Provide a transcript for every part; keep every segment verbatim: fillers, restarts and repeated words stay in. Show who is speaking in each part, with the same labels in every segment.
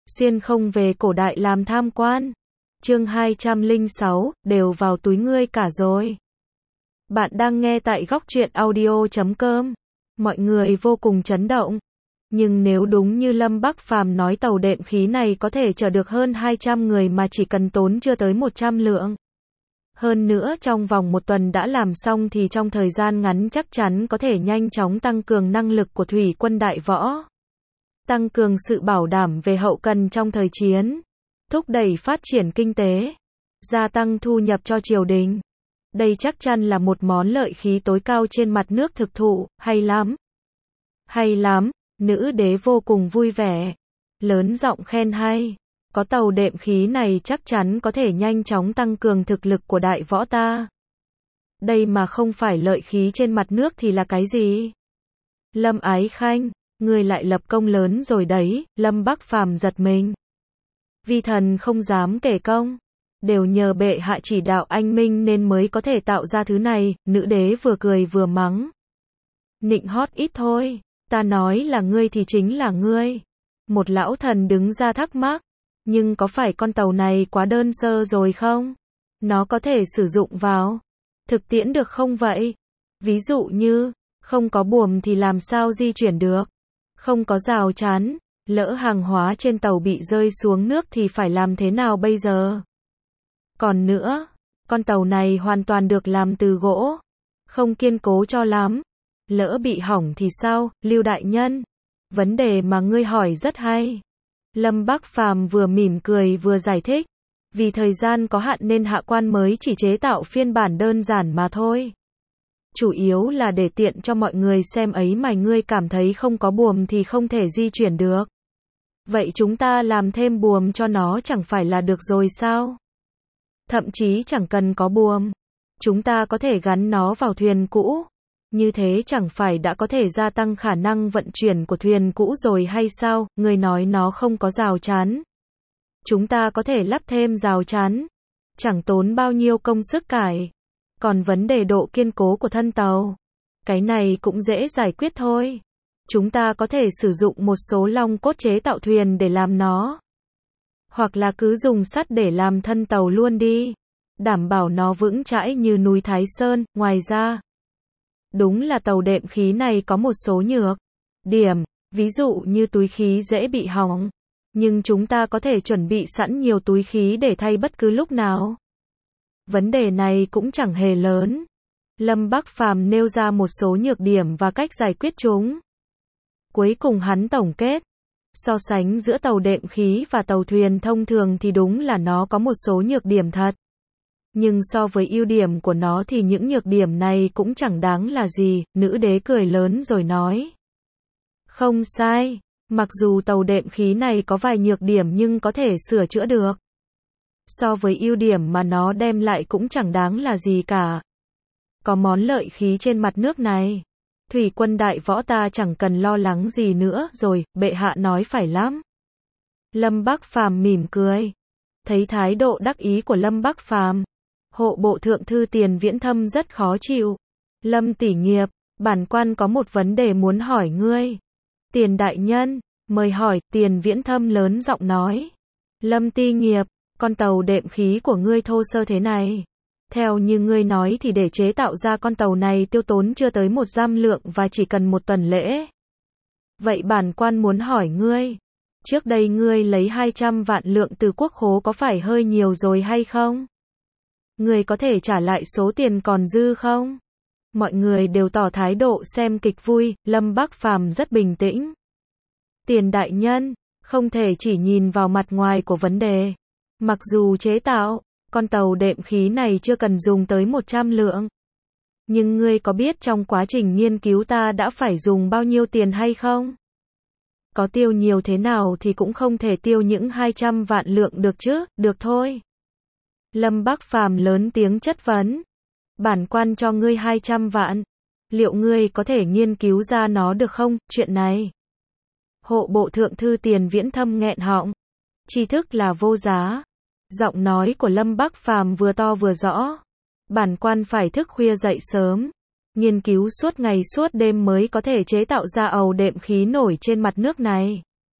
Speaker 1: xuyên không về cổ đại làm tham quan. Chương hai trăm lẻ sáu, đều vào túi ngươi cả rồi. Bạn đang nghe tại góc truyện audio chấm com. Mọi người vô cùng chấn động. Nhưng nếu đúng như Lâm Bắc Phàm nói, tàu đệm khí này có thể chở được hơn hai trăm người mà chỉ cần tốn chưa tới một trăm lượng. Hơn nữa trong vòng một tuần đã làm xong thì trong thời gian ngắn chắc chắn có thể nhanh chóng tăng cường năng lực của thủy quân đại võ. Tăng cường sự bảo đảm về hậu cần trong thời chiến. Thúc đẩy phát triển kinh tế. Gia tăng thu nhập cho triều đình. Đây chắc chắn là một món lợi khí tối cao trên mặt nước thực thụ, hay lắm. Hay lắm, nữ đế vô cùng vui vẻ. Lớn giọng khen hay. Có tàu đệm khí này chắc chắn có thể nhanh chóng tăng cường thực lực của đại võ ta. Đây mà không phải lợi khí trên mặt nước thì là cái gì? Lâm Ái Khanh, ngươi lại lập công lớn rồi đấy. Lâm Bắc Phàm giật mình. Vi thần không dám kể công. Đều nhờ bệ hạ chỉ đạo anh minh nên mới có thể tạo ra thứ này. Nữ đế vừa cười vừa mắng. Nịnh hót ít thôi. Ta nói là ngươi thì chính là ngươi. Một lão thần đứng ra thắc mắc. Nhưng có phải con tàu này quá đơn sơ rồi không? Nó có thể sử dụng vào thực tiễn được không vậy? Ví dụ như, không có buồm thì làm sao di chuyển được? Không có rào chắn, lỡ hàng hóa trên tàu bị rơi xuống nước thì phải làm thế nào bây giờ? Còn nữa, con tàu này hoàn toàn được làm từ gỗ, không kiên cố cho lắm. Lỡ bị hỏng thì sao, Lưu đại nhân? Vấn đề mà ngươi hỏi rất hay. Lâm Bắc Phàm vừa mỉm cười vừa giải thích. Vì thời gian có hạn nên hạ quan mới chỉ chế tạo phiên bản đơn giản mà thôi. Chủ yếu là để tiện cho mọi người xem ấy mà. Ngươi cảm thấy không có buồm thì không thể di chuyển được. Vậy chúng ta làm thêm buồm cho nó chẳng phải là được rồi sao? Thậm chí chẳng cần có buồm. Chúng ta có thể gắn nó vào thuyền cũ. Như thế chẳng phải đã có thể gia tăng khả năng vận chuyển của thuyền cũ rồi hay sao? Người nói nó không có rào chắn. Chúng ta có thể lắp thêm rào chắn. Chẳng tốn bao nhiêu công sức cải. Còn vấn đề độ kiên cố của thân tàu, cái này cũng dễ giải quyết thôi. Chúng ta có thể sử dụng một số long cốt chế tạo thuyền để làm nó. Hoặc là cứ dùng sắt để làm thân tàu luôn đi. Đảm bảo nó vững chãi như núi Thái Sơn. Ngoài ra, đúng là tàu đệm khí này có một số nhược điểm, ví dụ như túi khí dễ bị hỏng. Nhưng chúng ta có thể chuẩn bị sẵn nhiều túi khí để thay bất cứ lúc nào. Vấn đề này cũng chẳng hề lớn. Lâm Bắc Phàm nêu ra một số nhược điểm và cách giải quyết chúng. Cuối cùng hắn tổng kết. So sánh giữa tàu đệm khí và tàu thuyền thông thường thì đúng là nó có một số nhược điểm thật. Nhưng so với ưu điểm của nó thì những nhược điểm này cũng chẳng đáng là gì. Nữ đế cười lớn rồi nói. Không sai. Mặc dù tàu đệm khí này có vài nhược điểm nhưng có thể sửa chữa được. So với ưu điểm mà nó đem lại cũng chẳng đáng là gì cả. Có món lợi khí trên mặt nước này. Thủy quân đại võ ta chẳng cần lo lắng gì nữa rồi, bệ hạ nói phải lắm. Lâm Bắc Phàm mỉm cười. Thấy thái độ đắc ý của Lâm Bắc Phàm, hộ bộ thượng thư Tiền Viễn Thâm rất khó chịu. Lâm tỷ nghiệp, bản quan có một vấn đề muốn hỏi ngươi. Tiền đại nhân, mời hỏi. Tiền Viễn Thâm lớn giọng nói. Lâm ti nghiệp, con tàu đệm khí của ngươi thô sơ thế này. Theo như ngươi nói thì để chế tạo ra con tàu này tiêu tốn chưa tới một giam lượng và chỉ cần một tuần lễ. Vậy bản quan muốn hỏi ngươi. Trước đây ngươi lấy hai trăm vạn lượng từ quốc khố có phải hơi nhiều rồi hay không? Ngươi có thể trả lại số tiền còn dư không? Mọi người đều tỏ thái độ xem kịch vui. Lâm Bắc Phàm rất bình tĩnh. Tiền đại nhân, không thể chỉ nhìn vào mặt ngoài của vấn đề. Mặc dù chế tạo con tàu đệm khí này chưa cần dùng tới một trăm lượng. Nhưng ngươi có biết trong quá trình nghiên cứu ta đã phải dùng bao nhiêu tiền hay không? Có tiêu nhiều thế nào thì cũng không thể tiêu những hai trăm vạn lượng được chứ, được thôi. Lâm Bắc Phàm lớn tiếng chất vấn. Bản quan cho ngươi hai trăm vạn. Liệu ngươi có thể nghiên cứu ra nó được không, chuyện này? Hộ bộ thượng thư Tiền Viễn Thâm nghẹn họng. Tri thức là vô giá. Giọng nói của Lâm Bắc Phàm vừa to vừa rõ. Bản quan phải thức khuya dậy sớm, nghiên cứu suốt ngày suốt đêm mới có thể chế tạo ra àu đệm khí nổi trên mặt nước này.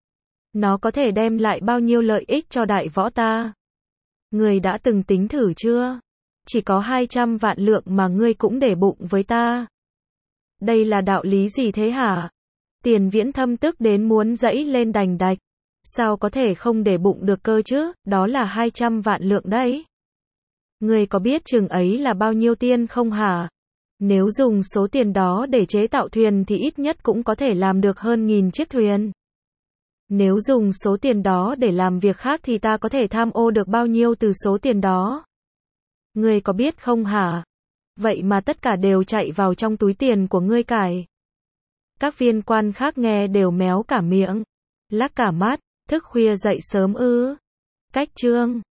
Speaker 1: Nó có thể đem lại bao nhiêu lợi ích cho đại võ ta? Ngươi đã từng tính thử chưa? Chỉ có hai trăm vạn lượng mà ngươi cũng để bụng với ta. Đây là đạo lý gì thế hả? Tiền Viễn Thâm tức đến muốn giãy lên đành đạch. Sao có thể không để bụng được cơ chứ, đó là hai trăm vạn lượng đấy. Ngươi có biết chừng ấy là bao nhiêu tiền không hả? Nếu dùng số tiền đó để chế tạo thuyền thì ít nhất cũng có thể làm được hơn nghìn chiếc thuyền. Nếu dùng số tiền đó để làm việc khác thì ta có thể tham ô được bao nhiêu từ số tiền đó? Ngươi có biết không hả? Vậy mà tất cả đều chạy vào trong túi tiền của ngươi cải. Các viên quan khác nghe đều méo cả miệng, lắc cả mắt, thức khuya dậy sớm ư? Cách chương